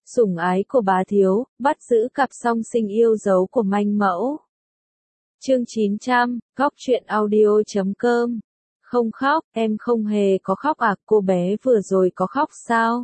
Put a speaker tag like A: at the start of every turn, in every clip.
A: Sủng ái của bá thiếu, bắt giữ cặp song sinh yêu dấu của manh mẫu. Chương 900, góc truyện audio.com. Không khóc, em không hề có khóc à, cô bé vừa rồi có khóc sao?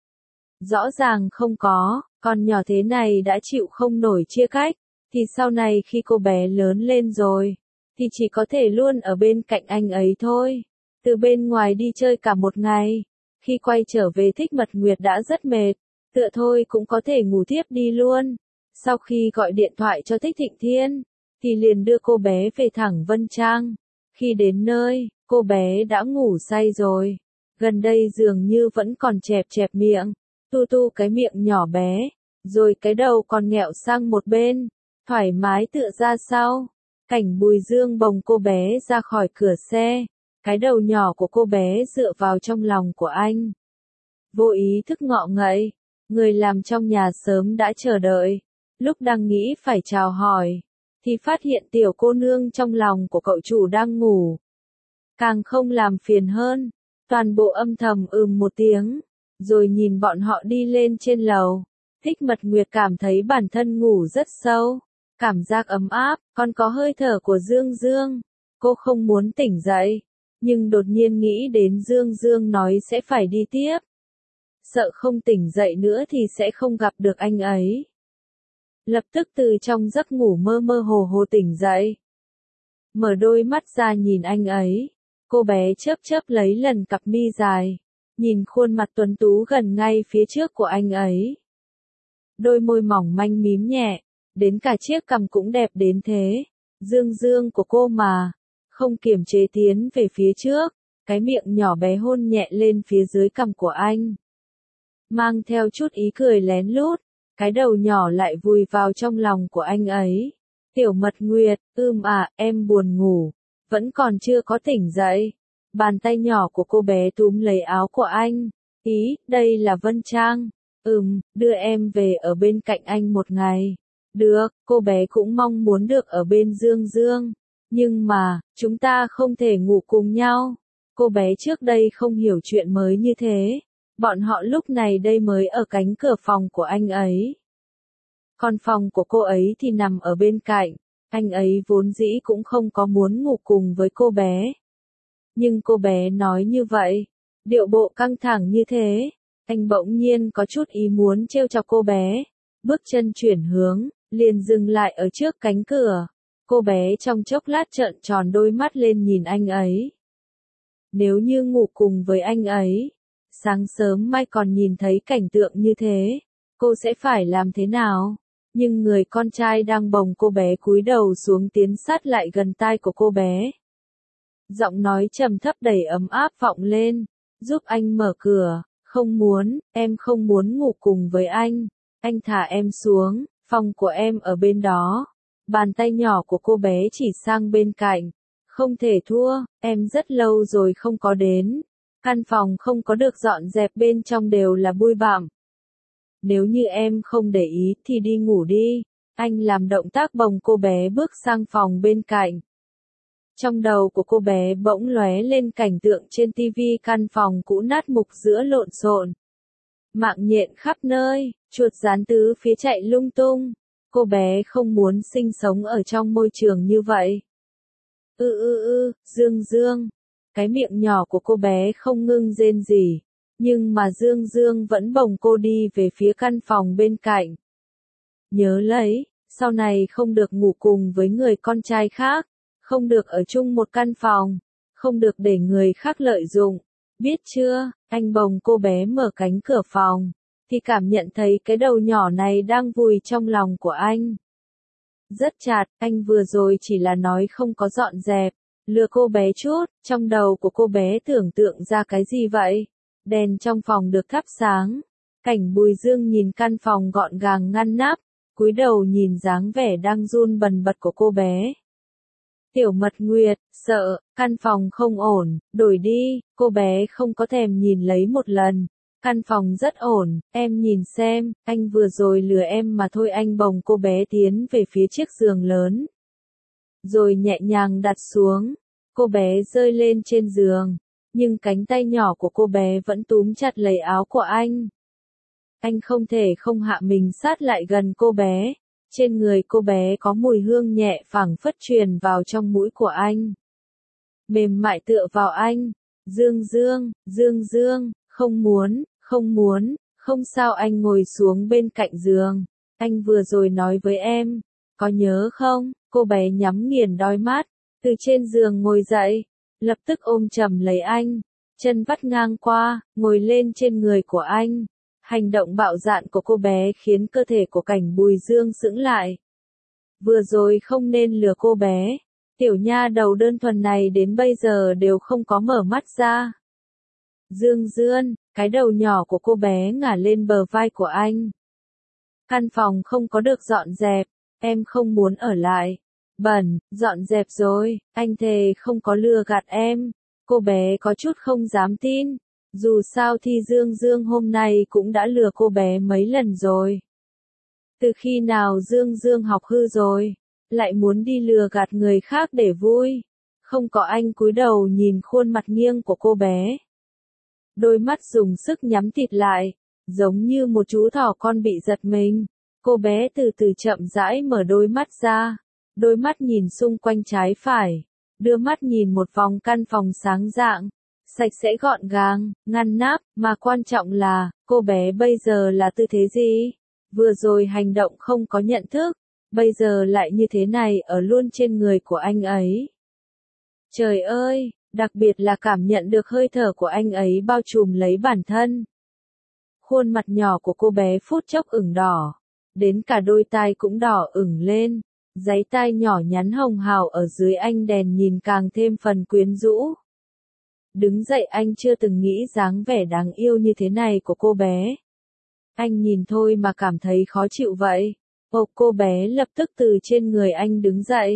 A: Rõ ràng không có, con nhỏ thế này đã chịu không nổi chia cách, thì sau này khi cô bé lớn lên rồi, thì chỉ có thể luôn ở bên cạnh anh ấy thôi. Từ bên ngoài đi chơi cả một ngày, khi quay trở về Thích Mật Nguyệt đã rất mệt, tựa thôi cũng có thể ngủ thiếp đi luôn. Sau khi gọi điện thoại cho Thích Thịnh Thiên, thì liền đưa cô bé về thẳng Vân Trang. Khi đến nơi, cô bé đã ngủ say rồi. Gần đây dường như vẫn còn chẹp chẹp miệng, tu cái miệng nhỏ bé, rồi cái đầu còn nghẹo sang một bên, thoải mái tựa ra sau. Cảnh Bùi Dương bồng cô bé ra khỏi cửa xe, cái đầu nhỏ của cô bé dựa vào trong lòng của anh. Vô ý thức ngọ ngậy, người làm trong nhà sớm đã chờ đợi. Lúc đang nghĩ phải chào hỏi, thì phát hiện tiểu cô nương trong lòng của cậu chủ đang ngủ. Càng không làm phiền hơn, toàn bộ âm thầm một tiếng, rồi nhìn bọn họ đi lên trên lầu. Thích Mật Nguyệt cảm thấy bản thân ngủ rất sâu, cảm giác ấm áp, còn có hơi thở của Dương Dương. Cô không muốn tỉnh dậy, nhưng đột nhiên nghĩ đến Dương Dương nói sẽ phải đi tiếp. Sợ không tỉnh dậy nữa thì sẽ không gặp được anh ấy. Lập tức từ trong giấc ngủ mơ mơ hồ hồ tỉnh dậy. Mở đôi mắt ra nhìn anh ấy, cô bé chớp chớp lấy lần cặp mi dài, nhìn khuôn mặt tuấn tú gần ngay phía trước của anh ấy. Đôi môi mỏng manh mím nhẹ, đến cả chiếc cằm cũng đẹp đến thế. Dương Dương của cô mà, không kiềm chế tiến về phía trước, cái miệng nhỏ bé hôn nhẹ lên phía dưới cằm của anh. Mang theo chút ý cười lén lút, cái đầu nhỏ lại vùi vào trong lòng của anh ấy. Tiểu Mật Nguyệt, em buồn ngủ, vẫn còn chưa có tỉnh dậy. Bàn tay nhỏ của cô bé túm lấy áo của anh. Đây là Vân Trang. Đưa em về ở bên cạnh anh một ngày. Được, cô bé cũng mong muốn được ở bên Dương Dương. Nhưng mà, chúng ta không thể ngủ cùng nhau. Cô bé trước đây không hiểu chuyện mới như thế. Bọn họ lúc này đây mới ở cánh cửa phòng của anh ấy. Còn phòng của cô ấy thì nằm ở bên cạnh. Anh ấy vốn dĩ cũng không có muốn ngủ cùng với cô bé. Nhưng cô bé nói như vậy, điệu bộ căng thẳng như thế, anh bỗng nhiên có chút ý muốn trêu chọc cô bé. Bước chân chuyển hướng, liền dừng lại ở trước cánh cửa. Cô bé trong chốc lát trợn tròn đôi mắt lên nhìn anh ấy. Nếu như ngủ cùng với anh ấy, sáng sớm mai còn nhìn thấy cảnh tượng như thế, cô sẽ phải làm thế nào? Nhưng người con trai đang bồng cô bé cúi đầu xuống tiến sát lại gần tai của cô bé. Giọng nói trầm thấp đầy ấm áp vọng lên, giúp anh mở cửa. Không muốn, em không muốn ngủ cùng với anh thả em xuống, phòng của em ở bên đó. Bàn tay nhỏ của cô bé chỉ sang bên cạnh. Không thể thua, em rất lâu rồi không có đến. Căn phòng không có được dọn dẹp, bên trong đều là bụi bặm. Nếu như em không để ý thì đi ngủ đi. Anh làm động tác bồng cô bé bước sang phòng bên cạnh. Trong đầu của cô bé bỗng lóe lên cảnh tượng trên tivi căn phòng cũ nát mục giữa lộn xộn. Mạng nhện khắp nơi, chuột rán tứ phía chạy lung tung. Cô bé không muốn sinh sống ở trong môi trường như vậy. Dương Dương. Cái miệng nhỏ của cô bé không ngưng rên rỉ, nhưng mà Dương Dương vẫn bồng cô đi về phía căn phòng bên cạnh. Nhớ lấy, sau này không được ngủ cùng với người con trai khác, không được ở chung một căn phòng, không được để người khác lợi dụng, biết chưa? Anh bồng cô bé mở cánh cửa phòng, thì cảm nhận thấy cái đầu nhỏ này đang vùi trong lòng của anh. Rất chặt, anh vừa rồi chỉ là nói không có dọn dẹp, lừa cô bé chút. Trong đầu của cô bé tưởng tượng ra cái gì vậy? Đèn trong phòng được thắp sáng. Cảnh Bùi Dương nhìn căn phòng gọn gàng ngăn nắp, cúi đầu nhìn dáng vẻ đang run bần bật của cô bé. Tiểu Mật Nguyệt, sợ, căn phòng không ổn, đổi đi. Cô bé không có thèm nhìn lấy một lần. Căn phòng rất ổn, em nhìn xem, anh vừa rồi lừa em mà thôi. Anh bồng cô bé tiến về phía chiếc giường lớn, rồi nhẹ nhàng đặt xuống. Cô bé rơi lên trên giường, nhưng cánh tay nhỏ của cô bé vẫn túm chặt lấy áo của anh. Anh không thể không hạ mình sát lại gần cô bé. Trên người cô bé có mùi hương nhẹ phảng phất truyền vào trong mũi của anh. Mềm mại tựa vào anh. Dương Dương, Dương Dương, không muốn, không muốn, không sao. Anh ngồi xuống bên cạnh giường. Anh vừa rồi nói với em, có nhớ không? Cô bé nhắm nghiền đôi mắt, từ trên giường ngồi dậy, lập tức ôm chầm lấy anh, chân vắt ngang qua, ngồi lên trên người của anh. Hành động bạo dạn của cô bé khiến cơ thể của Cảnh Bùi Dương sững lại. Vừa rồi không nên lừa cô bé. Tiểu nha đầu đơn thuần này đến bây giờ đều không có mở mắt ra. Dương Dương, cái đầu nhỏ của cô bé ngả lên bờ vai của anh. Căn phòng không có được dọn dẹp, em không muốn ở lại. Bẩn, dọn dẹp rồi, anh thề không có lừa gạt em. Cô bé có chút không dám tin. Dù sao thì Dương Dương hôm nay cũng đã lừa cô bé mấy lần rồi. Từ khi nào Dương Dương học hư rồi, lại muốn đi lừa gạt người khác để vui. Không có. Anh cúi đầu nhìn khuôn mặt nghiêng của cô bé. Đôi mắt dùng sức nhắm tịt lại, giống như một chú thỏ con bị giật mình. Cô bé từ từ chậm rãi mở đôi mắt ra. Đôi mắt nhìn xung quanh trái phải. Đưa mắt nhìn một vòng căn phòng sáng rạng. Sạch sẽ gọn gàng, ngăn nắp, mà quan trọng là, cô bé bây giờ là tư thế gì? Vừa rồi hành động không có nhận thức, bây giờ lại như thế này ở luôn trên người của anh ấy. Trời ơi, đặc biệt là cảm nhận được hơi thở của anh ấy bao trùm lấy bản thân. Khuôn mặt nhỏ của cô bé phút chốc ửng đỏ, đến cả đôi tai cũng đỏ ửng lên, dái tai nhỏ nhắn hồng hào ở dưới ánh đèn nhìn càng thêm phần quyến rũ. Đứng dậy. Anh chưa từng nghĩ dáng vẻ đáng yêu như thế này của cô bé. Anh nhìn thôi mà cảm thấy khó chịu vậy. Cô bé lập tức từ trên người anh đứng dậy.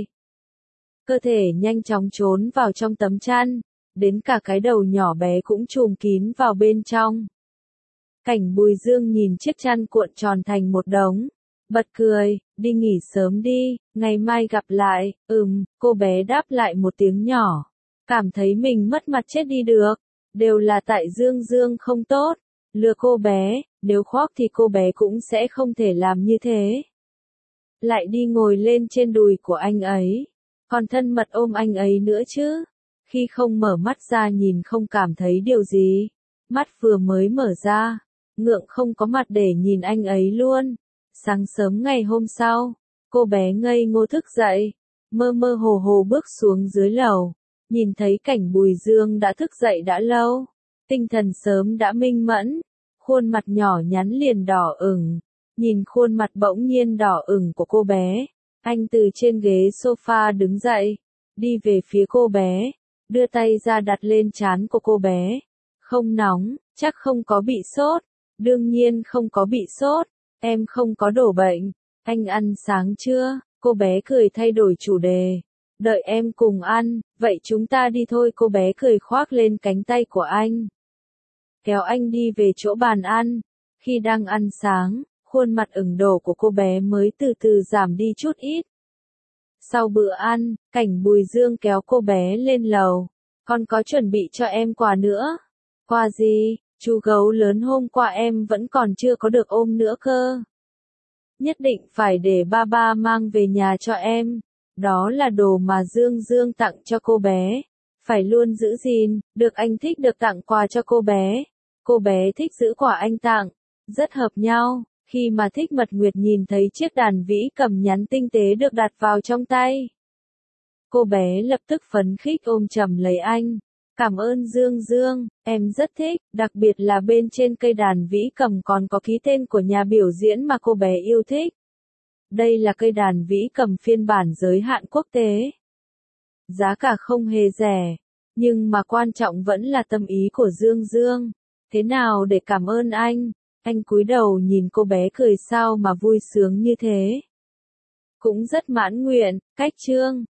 A: Cơ thể nhanh chóng trốn vào trong tấm chăn, đến cả cái đầu nhỏ bé cũng trùm kín vào bên trong. Cảnh Bùi Dương nhìn chiếc chăn cuộn tròn thành một đống, bật cười, đi nghỉ sớm đi, ngày mai gặp lại. Cô bé đáp lại một tiếng nhỏ. Cảm thấy mình mất mặt chết đi được. Đều là tại Dương Dương không tốt. Lừa cô bé, nếu khoác thì cô bé cũng sẽ không thể làm như thế. Lại đi ngồi lên trên đùi của anh ấy. Còn thân mật ôm anh ấy nữa chứ. Khi không mở mắt ra nhìn không cảm thấy điều gì. Mắt vừa mới mở ra. Ngượng không có mặt để nhìn anh ấy luôn. Sáng sớm ngày hôm sau, cô bé ngây ngô thức dậy. Mơ mơ hồ hồ bước xuống dưới lầu. Nhìn thấy Cảnh Bùi Dương đã thức dậy đã lâu, tinh thần sớm đã minh mẫn, khuôn mặt nhỏ nhắn liền đỏ ửng. Nhìn khuôn mặt bỗng nhiên đỏ ửng của cô bé, anh từ trên ghế sofa đứng dậy, đi về phía cô bé, đưa tay ra đặt lên trán của cô bé. Không nóng, chắc không có bị sốt. Đương nhiên không có bị sốt, em không có đổ bệnh. Anh ăn sáng chưa? Cô bé cười thay đổi chủ đề. Đợi em cùng ăn, vậy chúng ta đi thôi. Cô bé cười khoác lên cánh tay của anh, kéo anh đi về chỗ bàn ăn. Khi đang ăn sáng, khuôn mặt ửng đỏ của cô bé mới từ từ giảm đi chút ít. Sau bữa ăn, Cảnh Bùi Dương kéo cô bé lên lầu. Con có chuẩn bị cho em quà nữa. Quà gì? Chú gấu lớn hôm qua em vẫn còn chưa có được ôm nữa cơ. Nhất định phải để ba mang về nhà cho em. Đó là đồ mà Dương Dương tặng cho cô bé. Phải luôn giữ gìn, được anh thích được tặng quà cho cô bé. Cô bé thích giữ quà anh tặng, rất hợp nhau. Khi mà Thích Mật Nguyệt nhìn thấy chiếc đàn vĩ cầm nhắn tinh tế được đặt vào trong tay, cô bé lập tức phấn khích ôm chầm lấy anh. Cảm ơn Dương Dương, em rất thích, đặc biệt là bên trên cây đàn vĩ cầm còn có ký tên của nhà biểu diễn mà cô bé yêu thích. Đây là cây đàn vĩ cầm phiên bản giới hạn quốc tế. Giá cả không hề rẻ, nhưng mà quan trọng vẫn là tâm ý của Dương Dương. Thế nào để cảm ơn anh? Anh cúi đầu nhìn cô bé cười sao mà vui sướng như thế. Cũng rất mãn nguyện, cách chương.